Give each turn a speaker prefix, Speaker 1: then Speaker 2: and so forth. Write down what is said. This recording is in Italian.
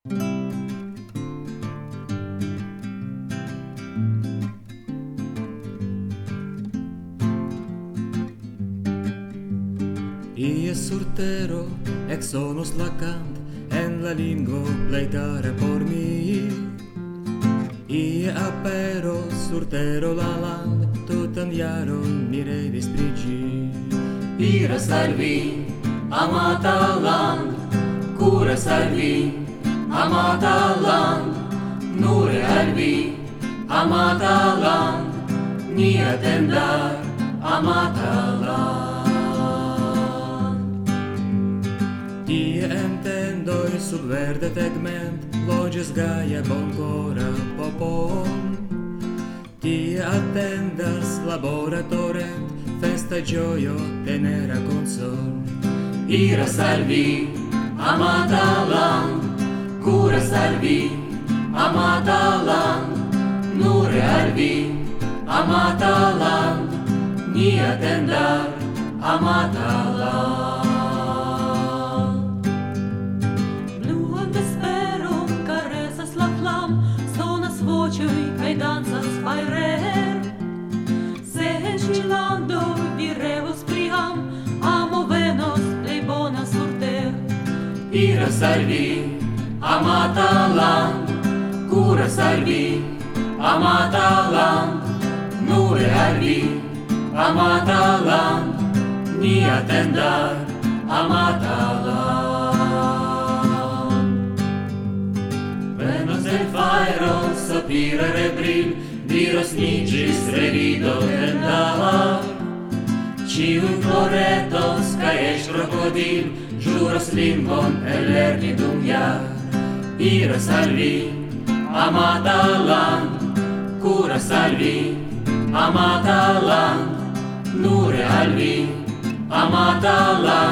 Speaker 1: Ie surtero ex sonos lacant en la lingua pleitare por mi. Ie apero surtero la land tutan jaron mirevis prigi.
Speaker 2: Iras al vi, amata land, curas al vi, amata land, nure al vi, amata land, ni attendar, amata land.
Speaker 1: Tie entendoi sub verde tegment loges gaia boncora popon. Tie attendas labora torrent, festa gioio tenera consol.
Speaker 2: Iras al vi, amata land, curas al vi, amata land, nure al vi, amata land, ni attendar, amata land.
Speaker 3: Kai dancas fairer se en Ĉilando vi revos priam amo venos plej bona sur ter.
Speaker 2: Iras al vi, amata land, curas al vi, amata land, nure al vi, amata land, ni attendar, amata land. Venos el fajro sopira rebril, diros nigis revido tendala. Ciui floretos ca ești crocodil, juros lingvon ellerni dum jar. Iras al vi, amata land, curas al vi, amata land, nure al vi, amata land.